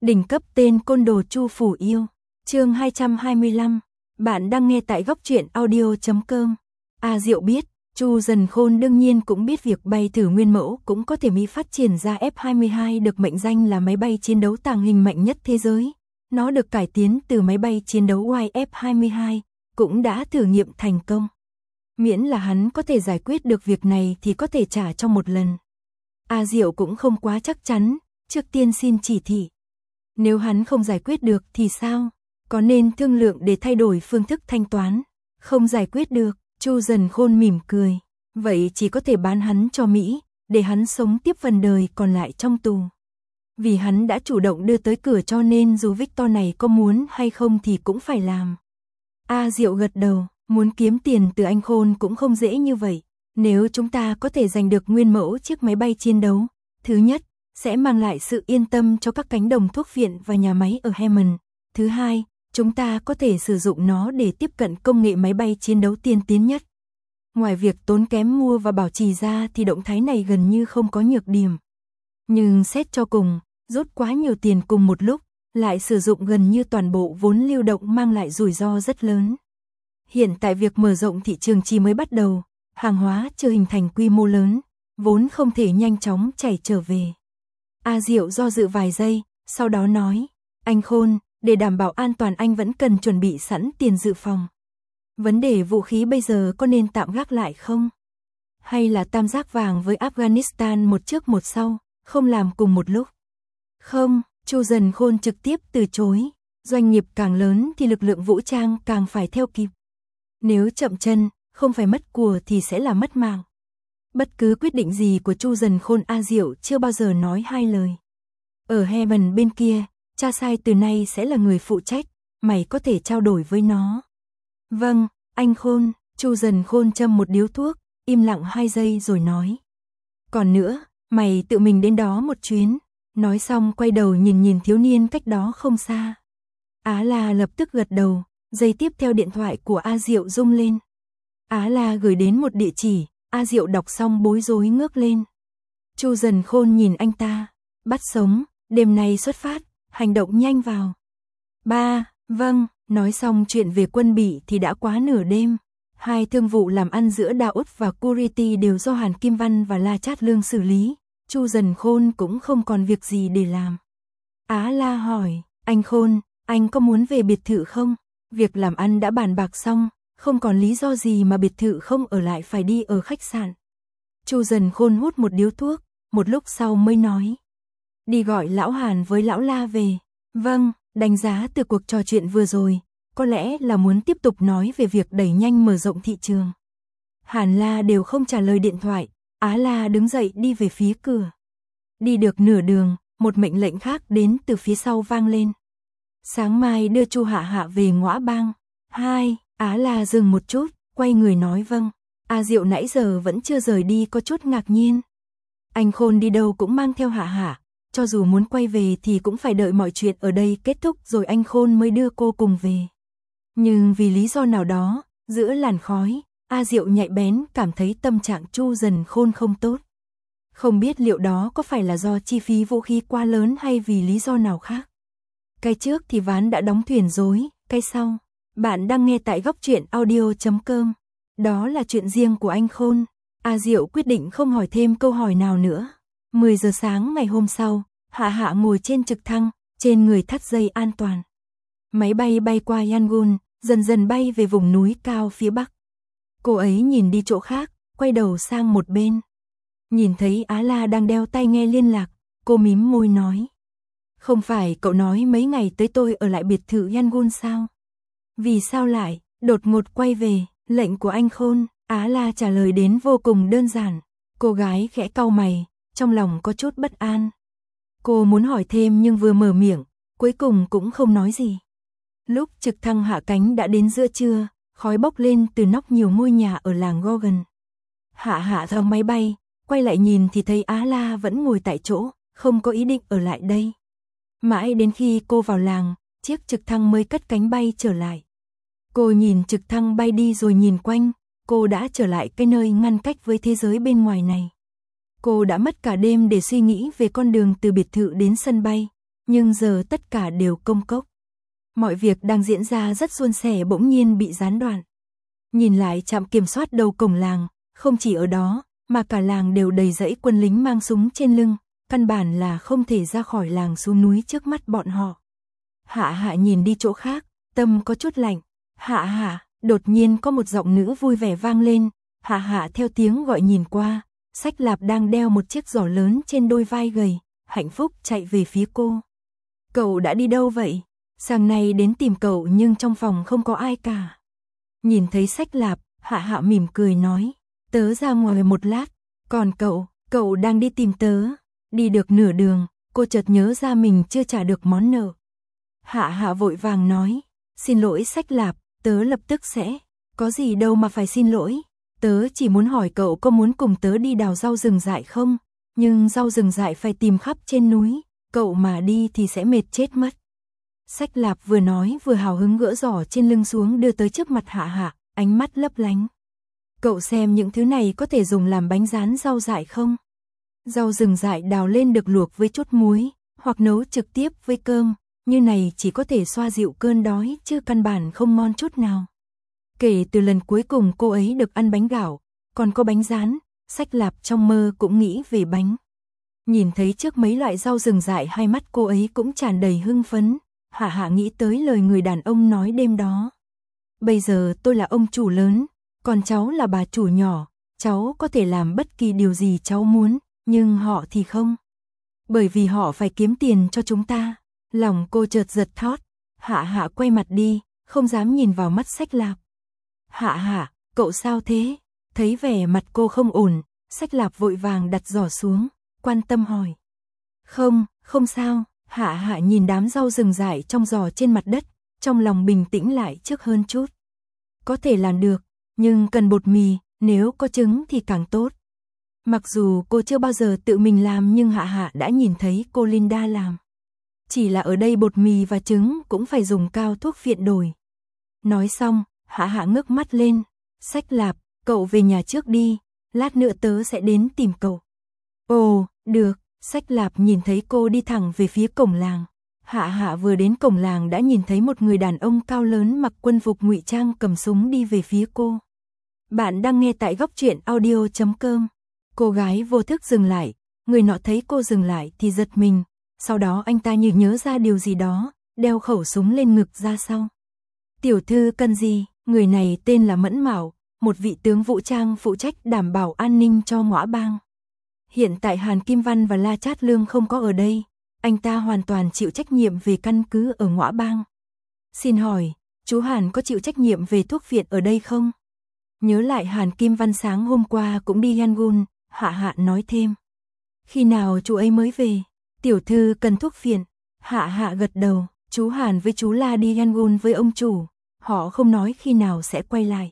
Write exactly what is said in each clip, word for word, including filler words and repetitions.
Đỉnh cấp tên côn đồ Chu Phủ Yêu. Chương hai trăm hai mươi lăm. Bạn đang nghe tại góc truyện audio chấm com. A Diệu biết, Chu Dần Khôn đương nhiên cũng biết việc bay thử nguyên mẫu cũng có thể Mỹ phát triển ra F hai mươi hai được mệnh danh là máy bay chiến đấu tàng hình mạnh nhất thế giới. Nó được cải tiến từ máy bay chiến đấu Y F hai mươi hai, cũng đã thử nghiệm thành công. Miễn là hắn có thể giải quyết được việc này thì có thể trả trong một lần. A Diệu cũng không quá chắc chắn, trước tiên xin chỉ thị. Nếu hắn không giải quyết được thì sao? Có nên thương lượng để thay đổi phương thức thanh toán? Không giải quyết được, Chu Dần Khôn mỉm cười. Vậy chỉ có thể bán hắn cho Mỹ, để hắn sống tiếp phần đời còn lại trong tù. Vì hắn đã chủ động đưa tới cửa cho nên dù Victor này có muốn hay không thì cũng phải làm. A Diệu gật đầu, muốn kiếm tiền từ anh Khôn cũng không dễ như vậy. Nếu chúng ta có thể giành được nguyên mẫu chiếc máy bay chiến đấu, thứ nhất, sẽ mang lại sự yên tâm cho các cánh đồng thuốc viện và nhà máy ở Hammond. Thứ hai, chúng ta có thể sử dụng nó để tiếp cận công nghệ máy bay chiến đấu tiên tiến nhất. Ngoài việc tốn kém mua và bảo trì ra thì động thái này gần như không có nhược điểm. Nhưng xét cho cùng, rút quá nhiều tiền cùng một lúc, lại sử dụng gần như toàn bộ vốn lưu động mang lại rủi ro rất lớn. Hiện tại việc mở rộng thị trường chỉ mới bắt đầu, hàng hóa chưa hình thành quy mô lớn, vốn không thể nhanh chóng chảy trở về. A Diệu do dự vài giây, sau đó nói, anh Khôn, để đảm bảo an toàn anh vẫn cần chuẩn bị sẵn tiền dự phòng. Vấn đề vũ khí bây giờ có nên tạm gác lại không? Hay là tam giác vàng với Afghanistan một trước một sau, không làm cùng một lúc? Không, Chu Dần Khôn trực tiếp từ chối, doanh nghiệp càng lớn thì lực lượng vũ trang càng phải theo kịp. Nếu chậm chân, không phải mất của thì sẽ là mất mạng. Bất cứ quyết định gì của Chu Dần Khôn, A Diệu chưa bao giờ nói hai lời. Ở Hammond bên kia, cha sai từ nay sẽ là người phụ trách, mày có thể trao đổi với nó. Vâng, anh Khôn, Chu Dần Khôn châm một điếu thuốc, im lặng hai giây rồi nói. Còn nữa, mày tự mình đến đó một chuyến. Nói xong quay đầu nhìn nhìn thiếu niên cách đó không xa. Á La lập tức gật đầu, giây tiếp theo điện thoại của A Diệu rung lên. Á La gửi đến một địa chỉ, A Diệu đọc xong bối rối ngước lên. Chu Dần Khôn nhìn anh ta, bắt sống, đêm nay xuất phát, hành động nhanh vào. Ba, vâng, nói xong chuyện về quân bị thì đã quá nửa đêm. Hai thương vụ làm ăn giữa Đa Út và Curity đều do Hàn Kim Văn và La Chát Lương xử lý. Chu Dần Khôn cũng không còn việc gì để làm. Á La hỏi, anh Khôn, anh có muốn về biệt thự không? Việc làm ăn đã bàn bạc xong, không còn lý do gì mà biệt thự không ở lại phải đi ở khách sạn. Chu Dần Khôn hút một điếu thuốc, một lúc sau mới nói. Đi gọi lão Hàn với lão La về. Vâng, đánh giá từ cuộc trò chuyện vừa rồi, có lẽ là muốn tiếp tục nói về việc đẩy nhanh mở rộng thị trường. Hàn La đều không trả lời điện thoại, Á La đứng dậy đi về phía cửa. Đi được nửa đường, một mệnh lệnh khác đến từ phía sau vang lên. Sáng mai đưa Chu Hạ Hạ về Ngõa Bang. Hai, Á La dừng một chút, quay người nói vâng. A Diệu nãy giờ vẫn chưa rời đi có chút ngạc nhiên. Anh Khôn đi đâu cũng mang theo Hạ Hạ, cho dù muốn quay về thì cũng phải đợi mọi chuyện ở đây kết thúc rồi anh Khôn mới đưa cô cùng về. Nhưng vì lý do nào đó, giữa làn khói, A Diệu nhạy bén cảm thấy tâm trạng Chu Dần Khôn không tốt. Không biết liệu đó có phải là do chi phí vũ khí quá lớn hay vì lý do nào khác. Cái trước thì ván đã đóng thuyền rồi, cái sau. Bạn đang nghe tại góc truyện audio chấm com. Đó là chuyện riêng của anh Khôn. A Diệu quyết định không hỏi thêm câu hỏi nào nữa. mười giờ sáng ngày hôm sau, Hạ Hạ ngồi trên trực thăng, trên người thắt dây an toàn. Máy bay bay qua Yangon, dần dần bay về vùng núi cao phía bắc. Cô ấy nhìn đi chỗ khác, quay đầu sang một bên. Nhìn thấy Á La đang đeo tai nghe liên lạc, cô mím môi nói. Không phải cậu nói mấy ngày tới tôi ở lại biệt thự Yangon sao? Vì sao lại, đột ngột quay về, lệnh của anh Khôn? Á La trả lời đến vô cùng đơn giản. Cô gái khẽ cau mày, trong lòng có chút bất an. Cô muốn hỏi thêm nhưng vừa mở miệng, cuối cùng cũng không nói gì. Lúc trực thăng hạ cánh đã đến giữa trưa, khói bốc lên từ nóc nhiều ngôi nhà ở làng Gogan. Hạ Hạ thang máy bay, quay lại nhìn thì thấy Á La vẫn ngồi tại chỗ, không có ý định ở lại đây. Mãi đến khi cô vào làng, chiếc trực thăng mới cất cánh bay trở lại. Cô nhìn trực thăng bay đi rồi nhìn quanh, cô đã trở lại cái nơi ngăn cách với thế giới bên ngoài này. Cô đã mất cả đêm để suy nghĩ về con đường từ biệt thự đến sân bay. nhưng giờ tất cả đều công cốc. Mọi việc đang diễn ra rất suôn sẻ bỗng nhiên bị gián đoạn. Nhìn lại trạm kiểm soát đầu cổng làng, không chỉ ở đó, mà cả làng đều đầy rẫy quân lính mang súng trên lưng, căn bản là không thể ra khỏi làng xuống núi trước mắt bọn họ. Hạ Hạ nhìn đi chỗ khác, tâm có chút lạnh. Hạ Hạ, đột nhiên có một giọng nữ vui vẻ vang lên. Hạ Hạ theo tiếng gọi nhìn qua, Sách Lạp đang đeo một chiếc giỏ lớn trên đôi vai gầy, hạnh phúc chạy về phía cô. Cậu đã đi đâu vậy? Sáng nay đến tìm cậu nhưng trong phòng không có ai cả. Nhìn thấy Sách Lạp, Hạ Hạ mỉm cười nói, tớ ra ngoài một lát, còn cậu, cậu đang đi tìm tớ. Đi được nửa đường, cô chợt nhớ ra mình chưa trả được món nợ. Hạ Hạ vội vàng nói, xin lỗi Sách Lạp, tớ lập tức sẽ, có gì đâu mà phải xin lỗi. Tớ chỉ muốn hỏi cậu có muốn cùng tớ đi đào rau rừng dại không? Nhưng rau rừng dại phải tìm khắp trên núi, cậu mà đi thì sẽ mệt chết mất. Sách Lạp vừa nói vừa hào hứng gỡ giỏ trên lưng xuống đưa tới trước mặt Hạ Hạ, ánh mắt lấp lánh. Cậu xem những thứ này có thể dùng làm bánh rán rau dại không? Rau rừng dại đào lên được luộc với chút muối, hoặc nấu trực tiếp với cơm, như này chỉ có thể xoa dịu cơn đói chứ căn bản không ngon chút nào. Kể từ lần cuối cùng cô ấy được ăn bánh gạo, còn có bánh rán, Sách Lạp trong mơ cũng nghĩ về bánh. Nhìn thấy trước mấy loại rau rừng dại hai mắt cô ấy cũng tràn đầy hưng phấn. Hạ Hạ nghĩ tới lời người đàn ông nói đêm đó. Bây giờ tôi là ông chủ lớn, còn cháu là bà chủ nhỏ, cháu có thể làm bất kỳ điều gì cháu muốn, nhưng họ thì không. Bởi vì họ phải kiếm tiền cho chúng ta. Lòng cô chợt giật thót. Hạ Hạ quay mặt đi, không dám nhìn vào mắt Sách Lạp. Hạ Hạ, cậu sao thế? Thấy vẻ mặt cô không ổn, Sách Lạp vội vàng đặt giỏ xuống, quan tâm hỏi. Không, không sao. Hạ Hạ nhìn đám rau rừng dại trong giỏ trên mặt đất, trong lòng bình tĩnh lại trước hơn chút. Có thể làm được, nhưng cần bột mì, nếu có trứng thì càng tốt. Mặc dù cô chưa bao giờ tự mình làm nhưng Hạ Hạ đã nhìn thấy cô Linda làm. Chỉ là ở đây bột mì và trứng cũng phải dùng cao thuốc phiện đổi. Nói xong, Hạ Hạ ngước mắt lên. Sách Lạp, cậu về nhà trước đi, lát nữa tớ sẽ đến tìm cậu. Ồ, được. Sách Lạp nhìn thấy cô đi thẳng về phía cổng làng. Hạ Hạ vừa đến cổng làng đã nhìn thấy một người đàn ông cao lớn mặc quân phục ngụy trang cầm súng đi về phía cô. Bạn đang nghe tại góc truyện audio chấm com. Cô gái vô thức dừng lại, người nọ thấy cô dừng lại thì giật mình. Sau đó anh ta như nhớ ra điều gì đó, đeo khẩu súng lên ngực ra sau. Tiểu thư cần gì? Người này tên là Mẫn Mạo, một vị tướng vũ trang phụ trách đảm bảo an ninh cho Ngõa Bang. Hiện tại Hàn Kim Văn và La Trát Lương không có ở đây, anh ta hoàn toàn chịu trách nhiệm về căn cứ ở Ngõa Bang. Xin hỏi, chú Hàn có chịu trách nhiệm về thuốc viện ở đây không? Nhớ lại Hàn Kim Văn sáng hôm qua cũng đi Yangon, Hạ Hạ nói thêm. Khi nào chú ấy mới về? Tiểu thư cần thuốc viện. Hạ Hạ gật đầu, chú Hàn với chú La đi Yangon với ông chủ, họ không nói khi nào sẽ quay lại.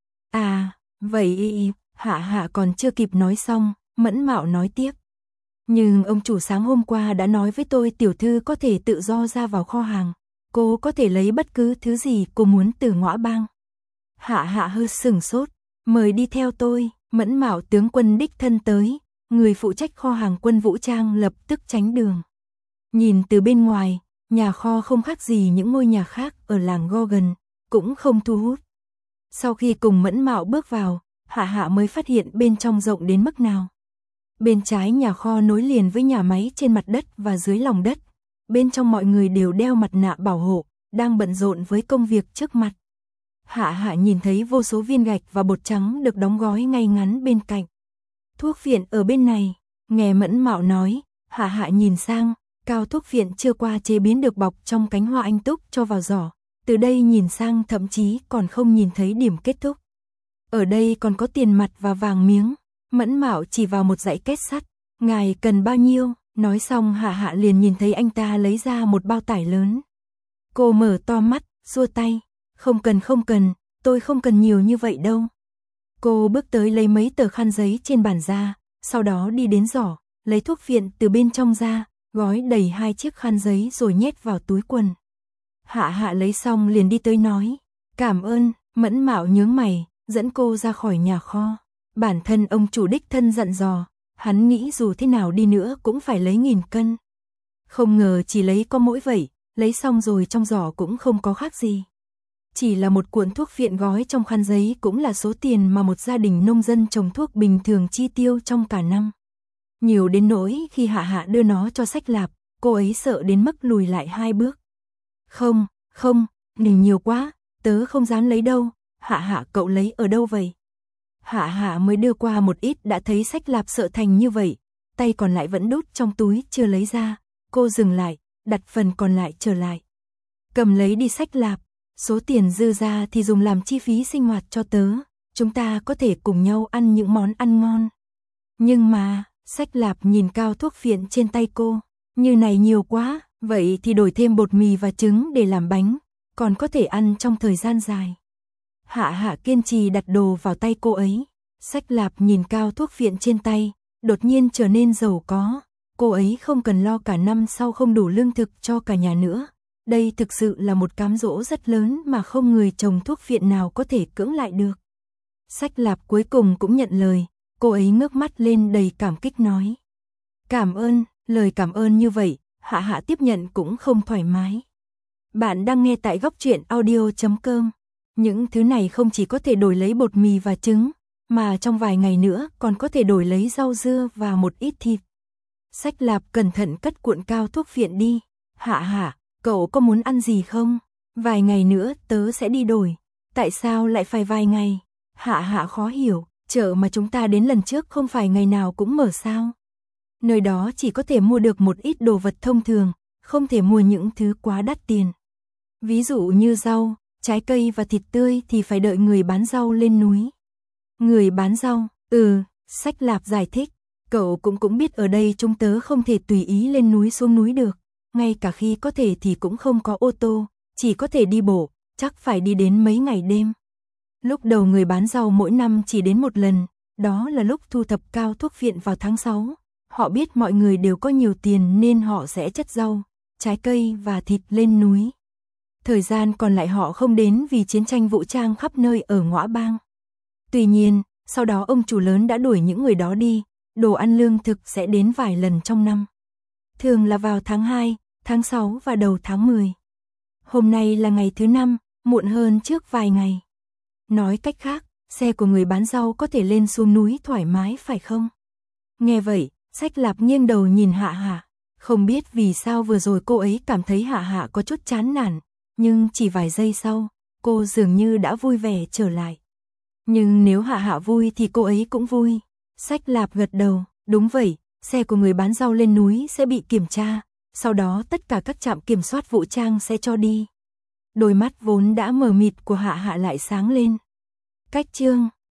À, vậy Hạ Hạ còn chưa kịp nói xong, Mẫn Mạo nói tiếp. Nhưng ông chủ sáng hôm qua đã nói với tôi tiểu thư có thể tự do ra vào kho hàng, cô có thể lấy bất cứ thứ gì cô muốn từ Ngõa Bang. Hạ Hạ hơi sừng sốt, mời đi theo tôi. Mẫn Mạo tướng quân đích thân tới, người phụ trách kho hàng quân vũ trang lập tức tránh đường. Nhìn từ bên ngoài, nhà kho không khác gì những ngôi nhà khác ở làng Gogan, cũng không thu hút. Sau khi cùng Mẫn Mạo bước vào, Hạ Hạ mới phát hiện bên trong rộng đến mức nào. Bên trái nhà kho nối liền với nhà máy trên mặt đất và dưới lòng đất. Bên trong mọi người đều đeo mặt nạ bảo hộ, đang bận rộn với công việc trước mặt. Hạ Hạ nhìn thấy vô số viên gạch và bột trắng được đóng gói ngay ngắn bên cạnh. Thuốc phiện ở bên này, nghe Mẫn Mạo nói, Hạ Hạ nhìn sang, cao thuốc phiện chưa qua chế biến được bọc trong cánh hoa anh túc cho vào giỏ. Từ đây nhìn sang thậm chí còn không nhìn thấy điểm kết thúc. Ở đây còn có tiền mặt và vàng miếng. Mẫn Mạo chỉ vào một dãy kết sắt. Ngài cần bao nhiêu? Nói xong Hạ Hạ liền nhìn thấy anh ta lấy ra một bao tải lớn. Cô mở to mắt, xua tay. Không cần không cần, tôi không cần nhiều như vậy đâu. Cô bước tới lấy mấy tờ khăn giấy trên bàn ra, sau đó đi đến giỏ, lấy thuốc phiện từ bên trong ra, gói đầy hai chiếc khăn giấy rồi nhét vào túi quần. Hạ Hạ lấy xong liền đi tới nói. Cảm ơn. Mẫn Mạo nhướng mày, dẫn cô ra khỏi nhà kho. Bản thân ông chủ đích thân dặn dò, hắn nghĩ dù thế nào đi nữa cũng phải lấy nghìn cân. Không ngờ chỉ lấy có mỗi vậy, lấy xong rồi trong giỏ cũng không có khác gì. Chỉ là một cuộn thuốc viện gói trong khăn giấy cũng là số tiền mà một gia đình nông dân trồng thuốc bình thường chi tiêu trong cả năm. Nhiều đến nỗi khi Hạ Hạ đưa nó cho Sách Lạp, cô ấy sợ đến mức lùi lại hai bước. Không, không, đừng nhiều quá, tớ không dám lấy đâu. Hạ Hạ, cậu lấy ở đâu vậy? Hạ Hạ mới đưa qua một ít đã thấy Sách Lạp sợ thành như vậy, tay còn lại vẫn đút trong túi chưa lấy ra. Cô dừng lại, đặt phần còn lại trở lại. Cầm lấy đi Sách Lạp, số tiền dư ra thì dùng làm chi phí sinh hoạt cho tớ, chúng ta có thể cùng nhau ăn những món ăn ngon. Nhưng mà, Sách Lạp nhìn cao thuốc phiện trên tay cô, như này nhiều quá, vậy thì đổi thêm bột mì và trứng để làm bánh, còn có thể ăn trong thời gian dài. Hạ Hạ kiên trì đặt đồ vào tay cô ấy, Sách Lạp nhìn cao thuốc phiện trên tay, đột nhiên trở nên giàu có, cô ấy không cần lo cả năm sau không đủ lương thực cho cả nhà nữa. Đây thực sự là một cám dỗ rất lớn mà không người trồng thuốc phiện nào có thể cưỡng lại được. Sách Lạp cuối cùng cũng nhận lời, cô ấy ngước mắt lên đầy cảm kích nói. Cảm ơn, lời cảm ơn như vậy, Hạ Hạ tiếp nhận cũng không thoải mái. Bạn đang nghe tại góc truyện audio chấm com. Những thứ này không chỉ có thể đổi lấy bột mì và trứng, mà trong vài ngày nữa còn có thể đổi lấy rau dưa và một ít thịt. Sách Lạp cẩn thận cất cuộn cao thuốc phiện đi. Hạ Hạ, cậu có muốn ăn gì không? Vài ngày nữa tớ sẽ đi đổi. Tại sao lại phải vài ngày? Hạ Hạ khó hiểu, chợ mà chúng ta đến lần trước không phải ngày nào cũng mở sao? Nơi đó chỉ có thể mua được một ít đồ vật thông thường, không thể mua những thứ quá đắt tiền. Ví dụ như rau, trái cây và thịt tươi thì phải đợi người bán rau lên núi. Người bán rau, ừ, Sách Lạp giải thích, cậu cũng cũng biết ở đây chúng tớ không thể tùy ý lên núi xuống núi được, ngay cả khi có thể thì cũng không có ô tô, chỉ có thể đi bộ, chắc phải đi đến mấy ngày đêm. Lúc đầu người bán rau mỗi năm chỉ đến một lần, đó là lúc thu thập cao thuốc phiện vào tháng sáu. Họ biết mọi người đều có nhiều tiền nên họ sẽ chất rau, trái cây và thịt lên núi. Thời gian còn lại họ không đến vì chiến tranh vũ trang khắp nơi ở Ngõa Bang. Tuy nhiên, sau đó ông chủ lớn đã đuổi những người đó đi, đồ ăn lương thực sẽ đến vài lần trong năm. Thường là vào tháng hai, tháng sáu và đầu tháng mười. Hôm nay là ngày thứ năm, muộn hơn trước vài ngày. Nói cách khác, xe của người bán rau có thể lên xuống núi thoải mái phải không? Nghe vậy, Sách Lạp nghiêng đầu nhìn Hạ Hạ. Không biết vì sao vừa rồi cô ấy cảm thấy Hạ Hạ có chút chán nản, nhưng chỉ vài giây sau, cô dường như đã vui vẻ trở lại. Nhưng nếu Hạ Hạ vui thì cô ấy cũng vui. Sách Lạp gật đầu, đúng vậy, xe của người bán rau lên núi sẽ bị kiểm tra, sau đó tất cả các trạm kiểm soát vũ trang sẽ cho đi. Đôi mắt vốn đã mờ mịt của Hạ Hạ lại sáng lên. Cách chương